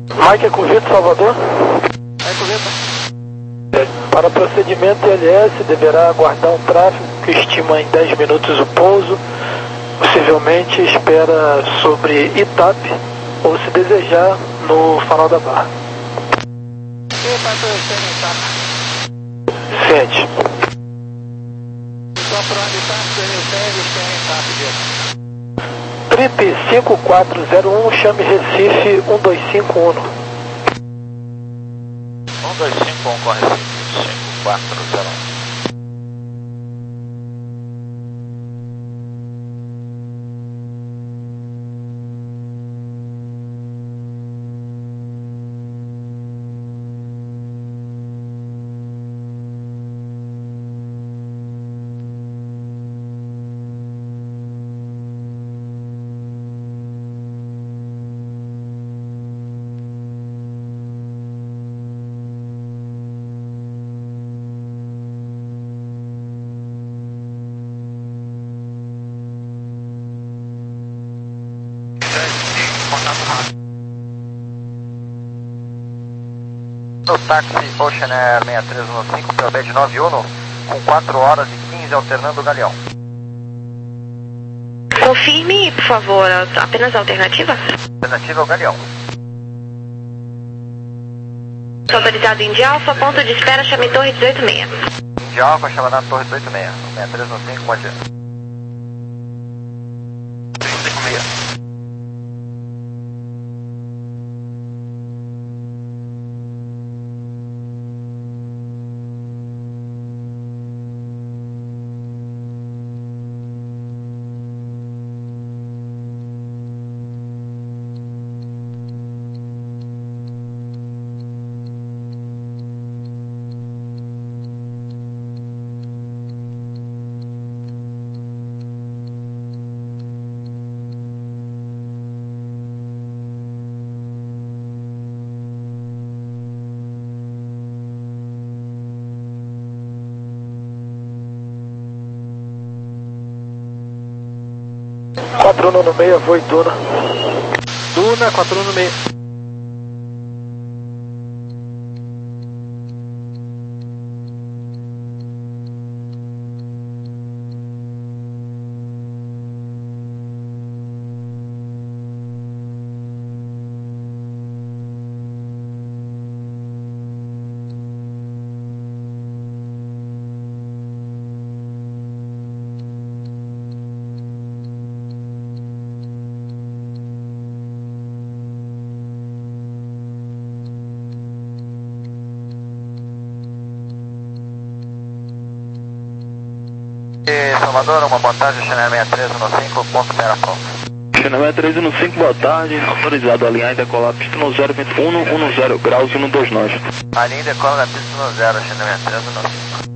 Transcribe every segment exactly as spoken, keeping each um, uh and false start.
Mike, é com Vitor, Salvador? É com Vitor. Para procedimento I L S, deverá aguardar um tráfego que estima em dez minutos o pouso. Possivelmente espera sobre Itape ou, se desejar, no Farol da Barra. E para o Ciente. Só para onde está, dois mil e seis, tem Itape, Vitor. Trip cinco quatro zero um, chame Recife um dois cinco um. um dois cinco um com Recife, cinco quatro zero um. No táxi Ocean Air seis três um cinco, P O B de nove Uno, com quatro horas e quinze alternando o galeão. Confirme, por favor, apenas a alternativa. Alternativa é o galeão. Autorizado Indy Alpha, ponto de espera, chame Torre dezoito seis. Indy Alpha, chama na Torre dezoito seis, seis três um cinco, pode ir. quatro um no meio, voo Duna. Duna, quatro um no meio. Salvador, uma boa tarde, Channel seis três um cinco, ponto Terra Pronto. Channel seis três um cinco, boa tarde, autorizado a alinhar e decolar pista no zero vinte e um, dez graus, um dois nós. Alinha e decola na pista no zero, Channel seis três um cinco.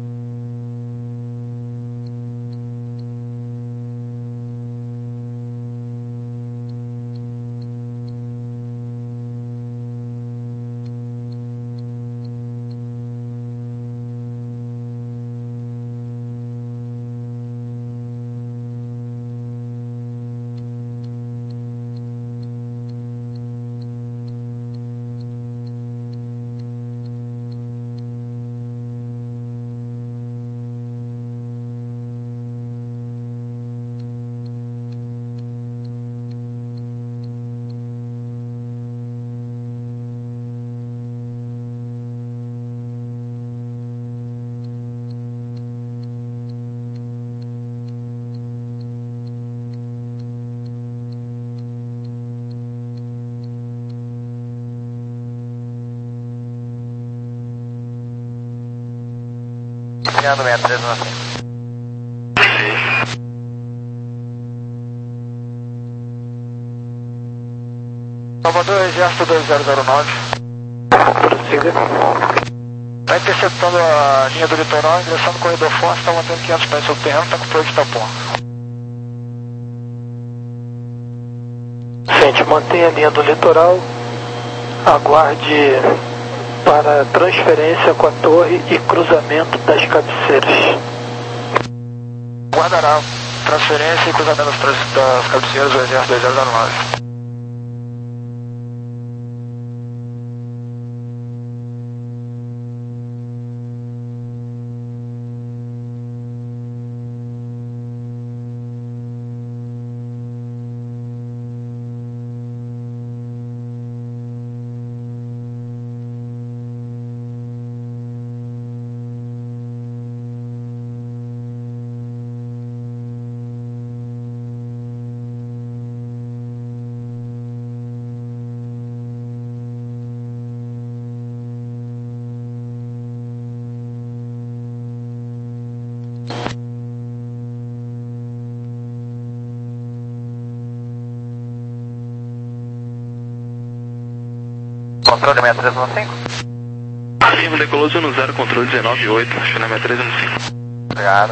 Iniciando seis três um cinco. Salvador, Exército dois zero zero nove. Prossiga. Está interceptando a linha do litoral, ingressando no corredor forte, está mantendo quinhentos pés sobre o terreno, está com flor de tapão. Gente, mantenha a linha do litoral. Aguarde para transferência com a torre e cruzamento das cabeceiras. Guardará transferência e cruzamento das, das cabeceiras do Exército dois zero zero nove. Controle seis três um cinco. Firma, decolou zero zero, controle dezenove oito, China seis três um cinco. Obrigado.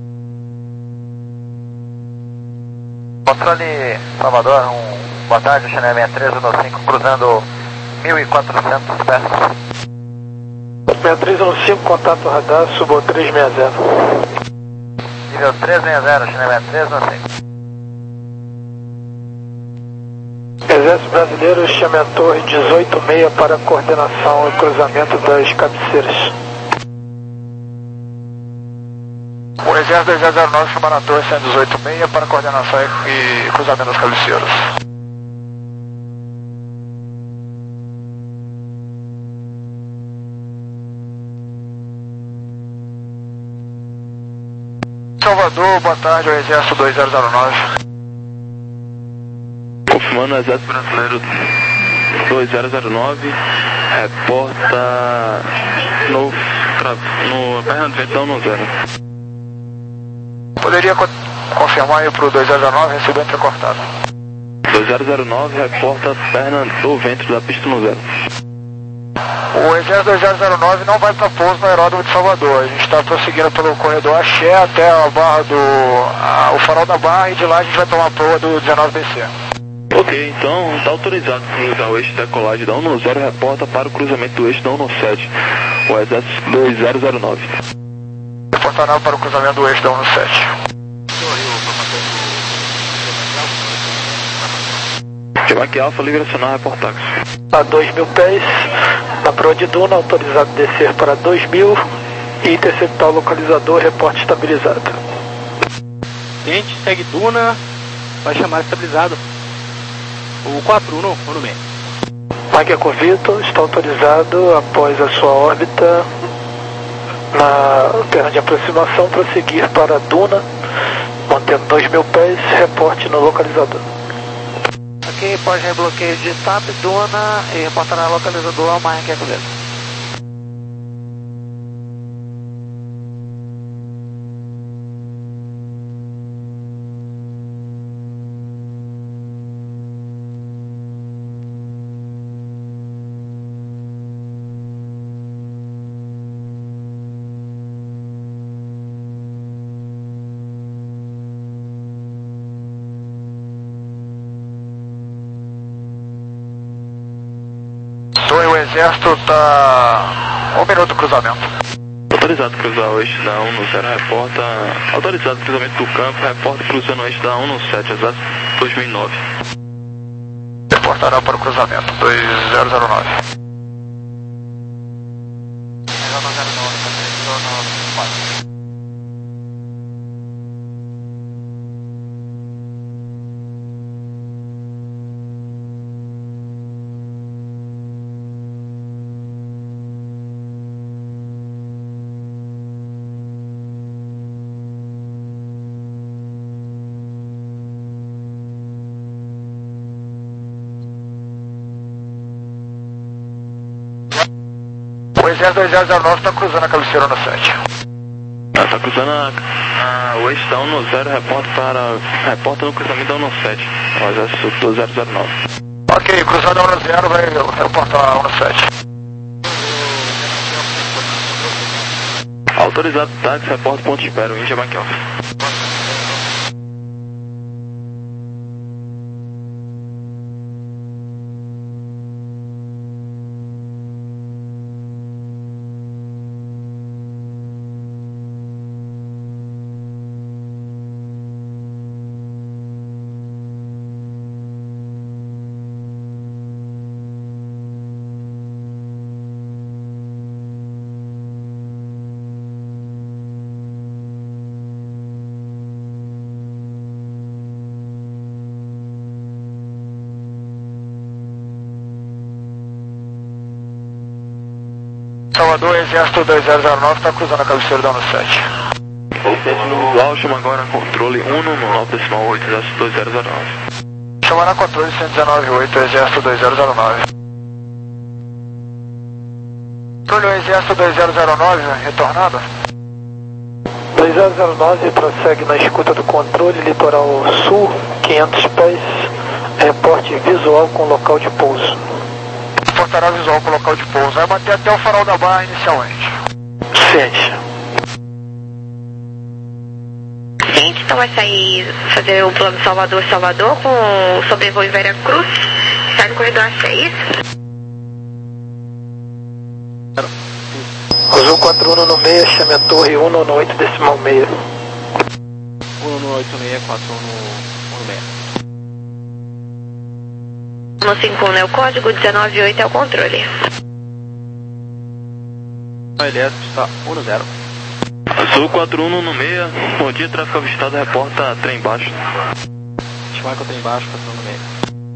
Controle Salvador, um, boa tarde, China seis três um cinco, cruzando mil e quatrocentos pés. seis três um cinco, contato radar, subo três seis zero. Nível três seis zero, China seis três um cinco. Exército Brasileiro, chame a torre dezoito seis para coordenação e cruzamento das cabeceiras. O Exército dois zero zero nove chama na torre cento e dezoito seis para coordenação e, e cruzamento das cabeceiras. Salvador, boa tarde, o Exército dois zero zero nove. Confirmando, Exército Brasileiro dois zero zero nove, reporta no, no perna de vento da um zero. Poderia co confirmar aí para o dois zero zero nove, recebeu entrecortado. dois zero zero nove, reporta perna do vento da pista no zero. O Exército dois zero zero nove não vai para pouso no aeródromo de Salvador. A gente está prosseguindo pelo corredor Axé até a barra do... A, o farol da barra, e de lá a gente vai tomar a proa do dezenove B C. Ok, então está autorizado para cruzar o eixo de decolagem da um zero, reporta para o cruzamento do eixo da um sete, o Exército dois zero zero nove. Reportará para o cruzamento do eixo da um sete. Chamaque Alfa, livre acionar, reportax. A dois mil pés, na proa de Duna, autorizado descer para dois mil e interceptar o localizador, reporte estabilizado. Gente, segue Duna, vai chamar estabilizado. O quatro um, no, no meio. Mike Acovito está autorizado após a sua órbita na perna de aproximação prosseguir para Duna, mantendo dois mil pés, reporte no localizador. Ok, pode rebloqueio de T A P, Duna e reportará localizador ao Mike Acovito. O Exército está... Um minuto do cruzamento. Autorizado cruzar o eixo da um zero, reporta... Autorizado cruzamento do campo, reporta cruzando o eixo da um sete, Exército dois mil e nove. Reportará para o cruzamento, dois zero zero nove. O Exército dois zero zero nove está cruzando a cabeceira no sete. Está cruzando a, a, o eixo da um zero, reporta, para, reporta no cruzamento da um sete, o Exército dois zero zero nove. Ok, cruzando a um zero, vai reportar a um sete. Autorizado táxi, reporta ponto de espera, Índia Mike Alpha. Salvador, Exército dois zero zero nove está cruzando a cabeceira da um sete. O visual chama agora controle um no nove decimal oito, Exército dois zero zero nove. Chamará controle cento e dezenove oito, Exército dois zero zero nove. Controle Exército dois zero zero nove, retornado. dois zero zero nove prossegue na escuta do controle, litoral sul, quinhentos pés, reporte visual com local de pouso. reportará visual com o local de pouso. Vai manter até o farol da barra inicialmente. Ciente. Ciente, então vai sair, fazer o plano Salvador-Salvador com o sobrevoo em Vera Cruz. Sai no corredor Axé, é isso? Azul quatro um no meio, chame a torre um no oito decimal meio. um no oito seis, quatro um no seis. um cinco um é o código, dezenove oito é o controle. A L S está um no zero. Azul quatro um no meio, bom dia, tráfego avistado, reporta trem baixo. Estimar que eu tenho embaixo, quatro um no meio.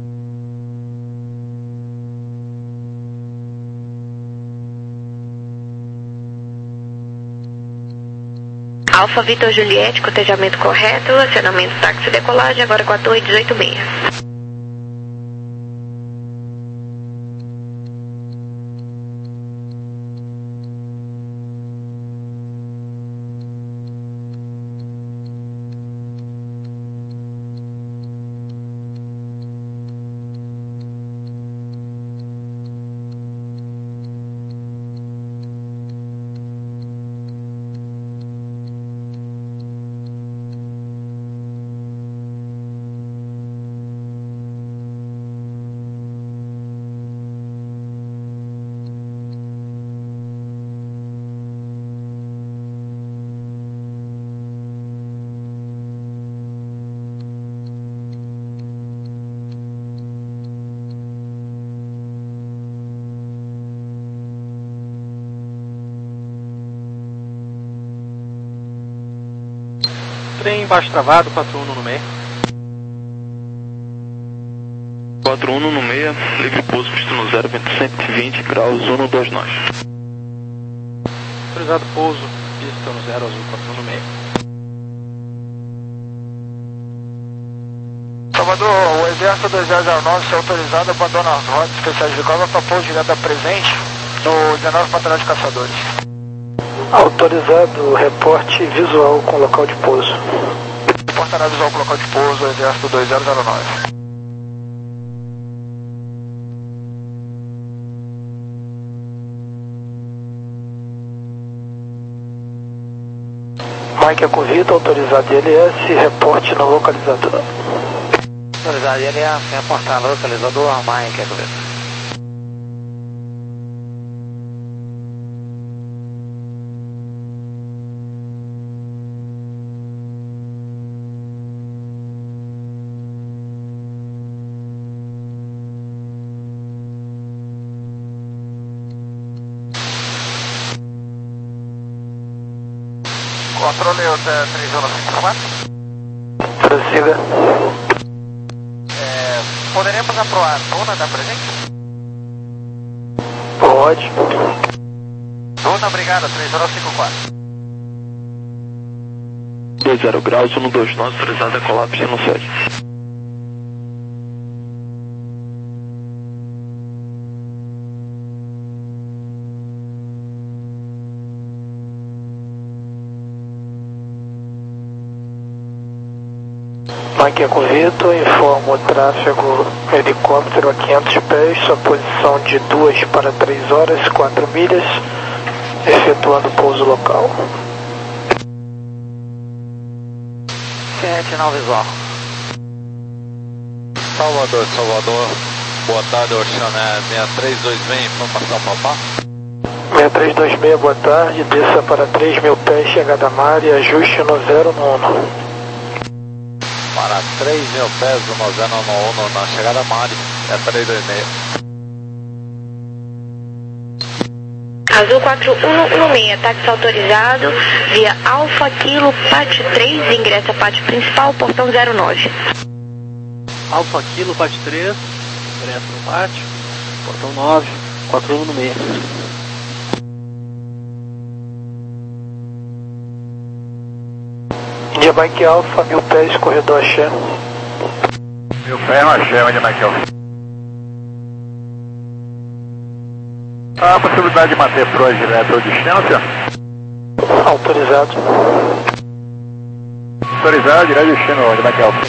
Alfa Vitor Juliette, cotejamento correto, acionamento táxi decolagem, agora com a torre dezoito seis. Trem baixo travado, quatro um no meio. quatro um no meio, livre pouso, pista no zero, vento cento e vinte graus, um dois nós. Autorizado pouso, pista no zero, azul quatro um no meio. Salvador, o Exército dois zero zero nove, se autorizado, abandona as rotas especiais de cova para pouso direto da presente no dezenove Batalhão de Caçadores. Autorizado, reporte visual com local de pouso. Reportará visual com local de pouso, Exército dois zero zero nove. Mike Acovito, autorizado I L S, reporte no localizador. Autorizado I L S, reportar no localizador, Mike Acovito. Controle três um cinco quatro. Prossiga. É, poderemos aprovar a dona da presente? Pode. Dona, obrigado, três um cinco quatro. dois zero graus, um dois nós, autorizado a colapso no sete. Mike Acovito, informa o tráfego helicóptero a quinhentos pés, sua posição de duas para três horas, quatro milhas, efetuando pouso local. sete nove visual. Salvador, Salvador, boa tarde, Oceané seis três dois seis, informação papá. seis três dois seis, boa tarde, desça para três mil pés, chegada a mar e ajuste no zero nono. Para três mil pés do Nozeno no um na chegada a Mari, é três dois seis. Azul quatro um no meio, táxi autorizado, via Alfa Kilo, pátio três, ingressa pátio principal, portão zero nove. Alfa Kilo, pátio três, ingresso no pátio, portão nove, quatro um no meio. Dia Mike Alfa, mil pés, corredor Axé. Mil pés no Axé, onde é Mike Alfa? Há a possibilidade de manter proa direto ou distância? Autorizado. Autorizado, direto ao destino, onde Mike Alfa?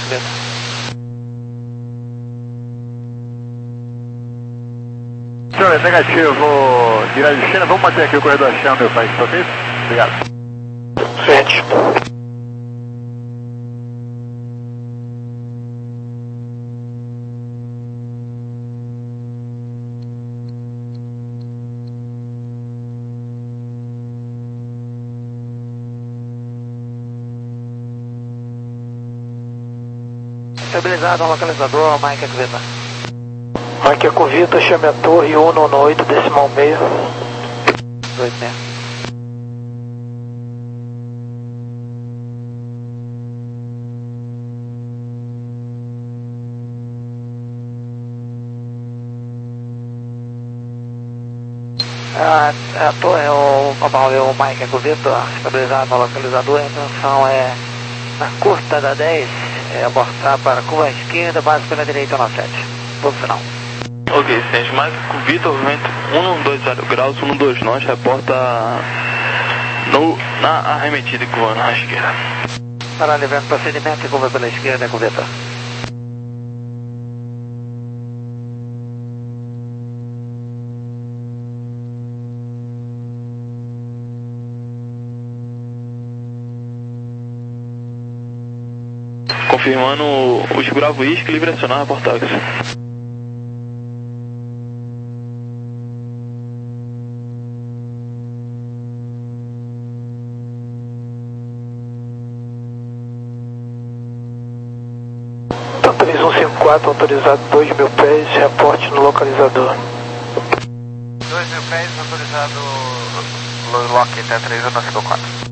senhor, negativo. Direto de China, vamos manter aqui o corredor China, meu pai, ok? Obrigado. Frente. Estabilizado no localizador, Mike Acuvita. Mike Acuvita, chame a torre cento e dezenove decimal meio. dois meia. A, a torre, o, o, o Mike Acuvita, estabilizado no localizador, a intenção é na curta da dez. É abortar para a curva esquerda, base pela direita no sete. Ponto final. Ok, ciente. Mike Acuvita, vento cento e vinte graus, cento e dois nós, reporta no, na arremetida e curva na esquerda. Para livrando procedimento e curva pela esquerda, Acuvita. Confirmando os Bravo Isque, livre acionar, reportagens. três um cinco quatro, autorizado dois mil pés, reporte no localizador. dois mil pés, autorizado Lock até três um cinco quatro.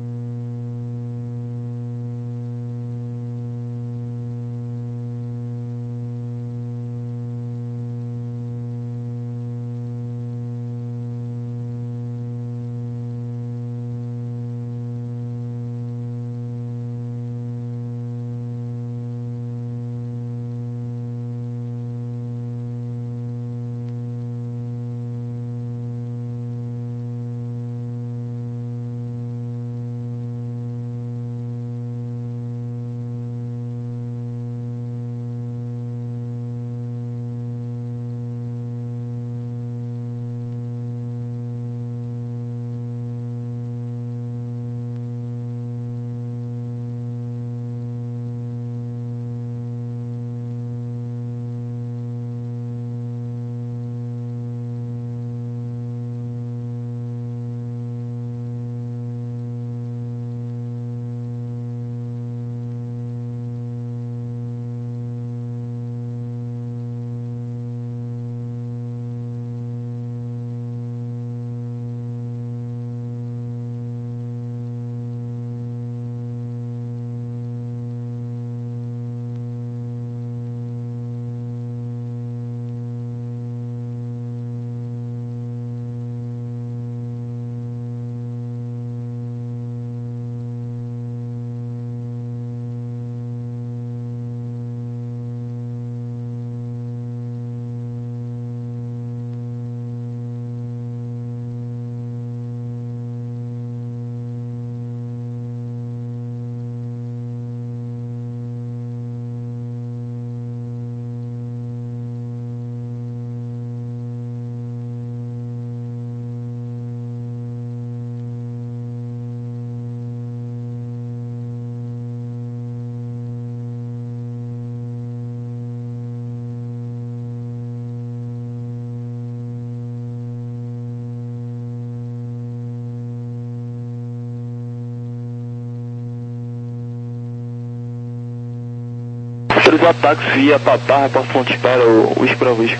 Autorizou ataques via Papá, reporte pontos para o Whisky para o Whisky.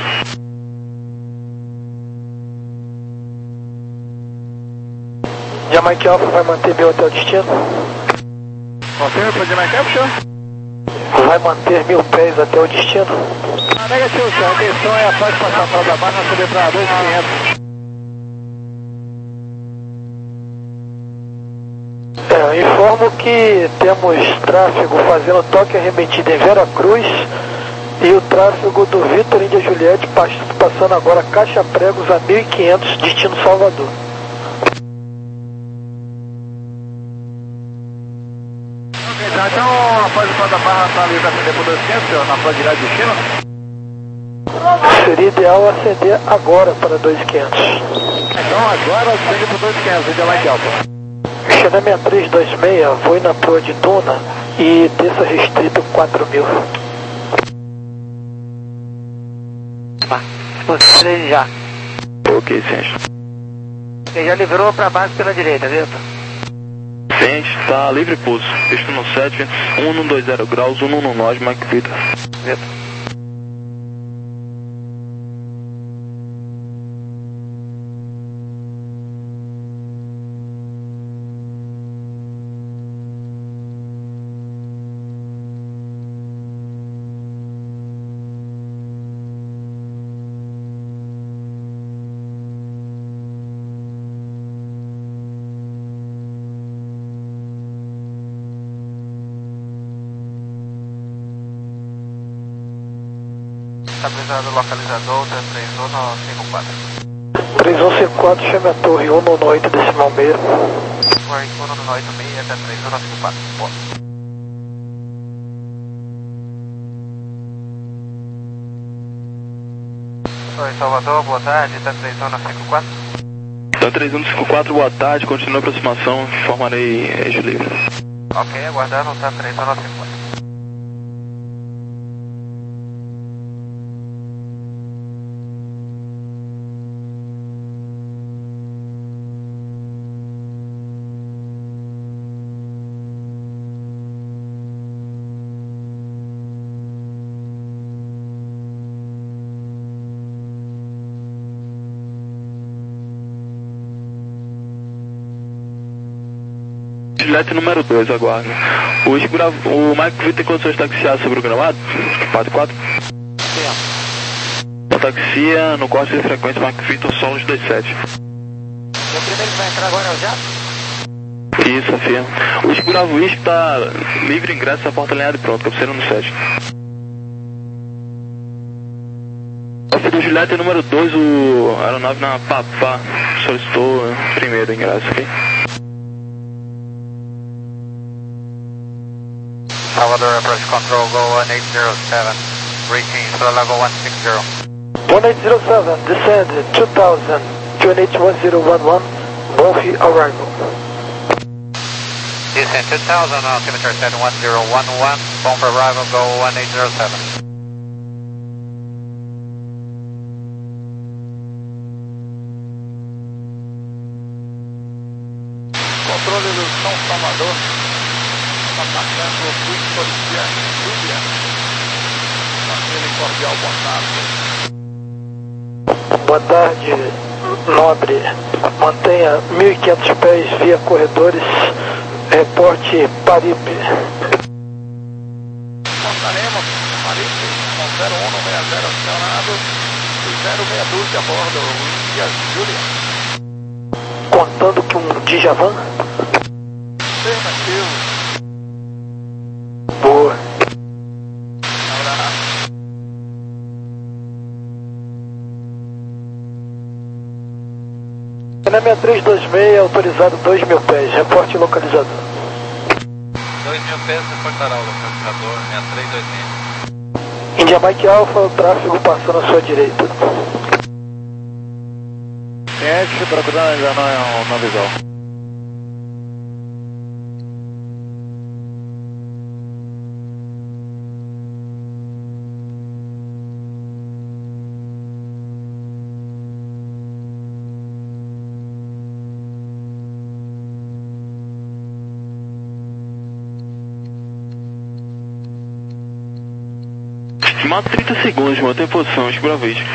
Jamaica Alpha vai manter mil até o destino? Confirma para Jamaica Alpha, senhor? Vai manter mil pés até o destino? Ah, negativo, senhor. A intenção é após passar para da barra, nós subir para dois mil e quinhentos. É, eu informo que temos tráfego fazendo toque arremetido em Vera Cruz e o tráfego do Vitor Índia Juliette passando agora Caixa Pregos a mil e quinhentos, destino Salvador. Ok, então, então após o da barra está livre para atender por dois mil e quinhentos, senhor, na sua direita de destino? Seria ideal acender agora para dois mil e quinhentos. Então agora acende para dois mil e quinhentos, India Mike Alpha. China seis três dois seis, voe na proa de Duna e desça restrito quatro mil. Tá, você já. Ok, Ciente. Você já livrou para base pela direita, Vitor? Ciente, está livre pulso. Pista no sete, vento um dois zero graus, um no nove, Mike Vitor. Vitor. Estabilizado o localizador, T três um cinco quatro. três um cinco quatro, chame a torre um no oito decimal meio. Foi um no oito seis, T três um cinco quatro. Boa. Oi, Salvador, boa tarde, T três um cinco quatro. T três um cinco quatro, boa tarde, continua a aproximação, informarei eixo livre. Ok, aguardando o T três um cinco quatro. Juliette número dois, aguardo. O, escura, o Mike Vitor tem condições de taxiar sobre o gramado? quatro quatro? Sim. Taxia no corte de frequência Mike Vitor Solos dois sete. O primeiro que vai entrar agora é o Jato? Isso, afirma. O escuravo Whisky está livre ingresso à porta alinhada e pronto, cabeceira no sete. O do Juliette número dois, o aeronave na Papá solicitou primeiro ingresso, ok? Salvador Approach Control, go one eight zero seven, reaching to level one six zero. one eight zero seven, descend two thousand, Q N H one zero one one, Bonfi arrival. Descend two thousand, altimeter set one zero one one, phone for arrival, go one eight zero seven. Controle do São Salvador. Está passando o Victor Júlia. Aquele cordial, boa tarde. Boa tarde, nobre. Mantenha mil e quinhentos pés via corredores. Reporte Paripe. Reportaremos Paripe com zero um seis zero acionado e zero seis doze a bordo. India Júlia. Contando que um Djavan? Afirmativo. Boa. China seis três dois seis, autorizado dois mil pés, reporte localizador. dois mil pés, reportará o localizador seis três dois seis. India Mike Alpha, o tráfego passando à sua direita. Ciente, procurando ainda não é uma visual. Estimado trinta segundos, mantém posição, escuravo Whisky.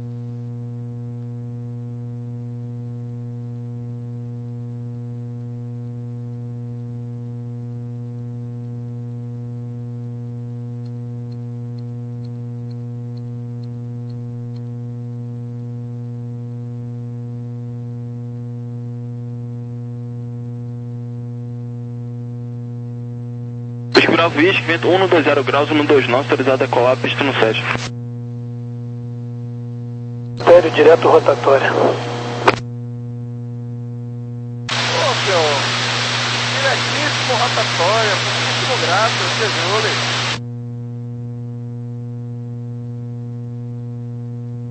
Escuravo Whisky, vento um dois zero graus, um dois nove, autorizado a decolar, pista no sete. Sério, direto rotatório. Ô, senhor, diretíssimo rotatório, muitíssimo grato, Júlio.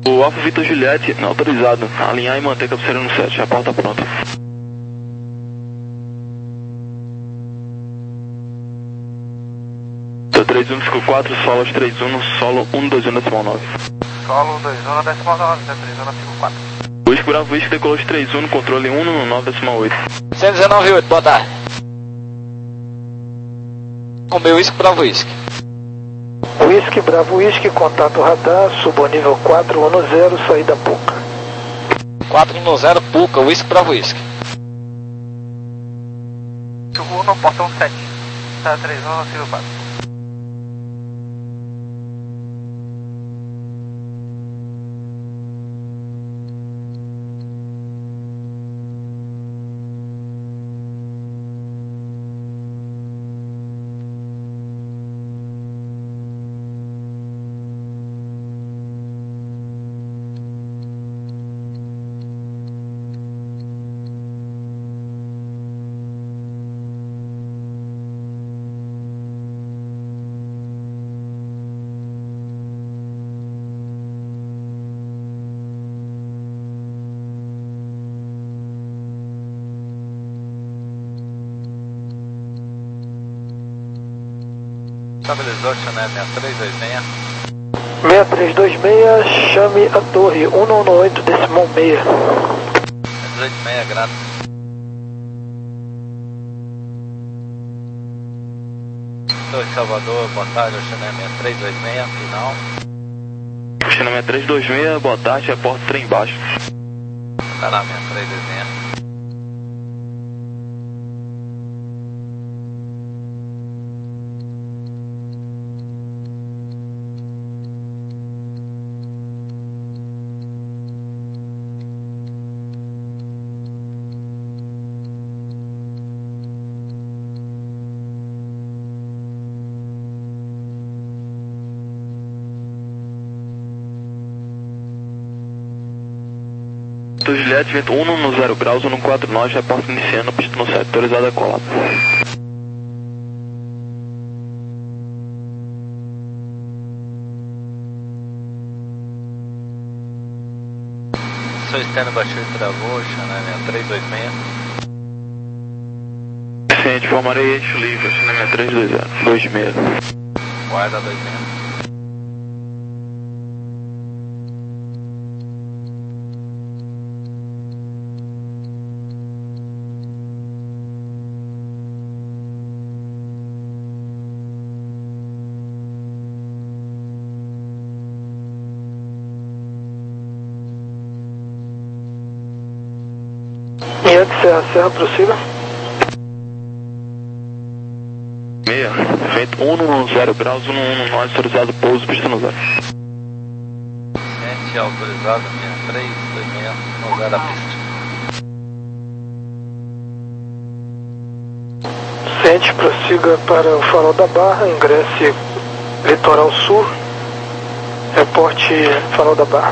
O Alfa Vitor Juliette, autorizado. Alinhar e manter cabeceira no sete. A porta pronta. três um cinco quatro, solo três um, solo um dois um decimal nove. Solo dois um decimal nove, três um cinco quatro. Whisky Bravo Whisky, decolou três um, controle um nove decimal oito. cento e dezenove oito, boa tarde. Com meu Whisky Bravo Whisky. Whisky Bravo Whisky, contato radar, subo ao nível quatro um zero, saída Puca. quatro um zero, Puca, Whisky Bravo Whisky. Subo no portão sete, tá três um cinco quatro. Estabilizou, Chanel seis três dois seis. seis três dois seis, chame a torre um um oito decimal seis. seis oito seis, grato. Torre Salvador, boa tarde, Chanel seis três dois seis, final. Chanel seis três dois seis, boa tarde, a porta trem embaixo. Tá lá, seis três dois seis. Vitor Juliette, vento um no zero graus, um no quatro nove, reporta iniciando, pista no sete, autorizada a colar. Sou externo baixou e travou, Chanel seis três dois seis. Ciente, formarei eixo livre, Chanel seis três dois zero, dois seis. Guarda dois seis. Yankee Serra Serra, prossiga. seis, vento um no zero graus, um no nove, autorizado pouso, pista no zero. Ciente, autorizado, seis três dois seis, no zero a pista. Ciente, prossiga para o Farol da Barra, ingresse Litoral Sul, reporte Farol da Barra.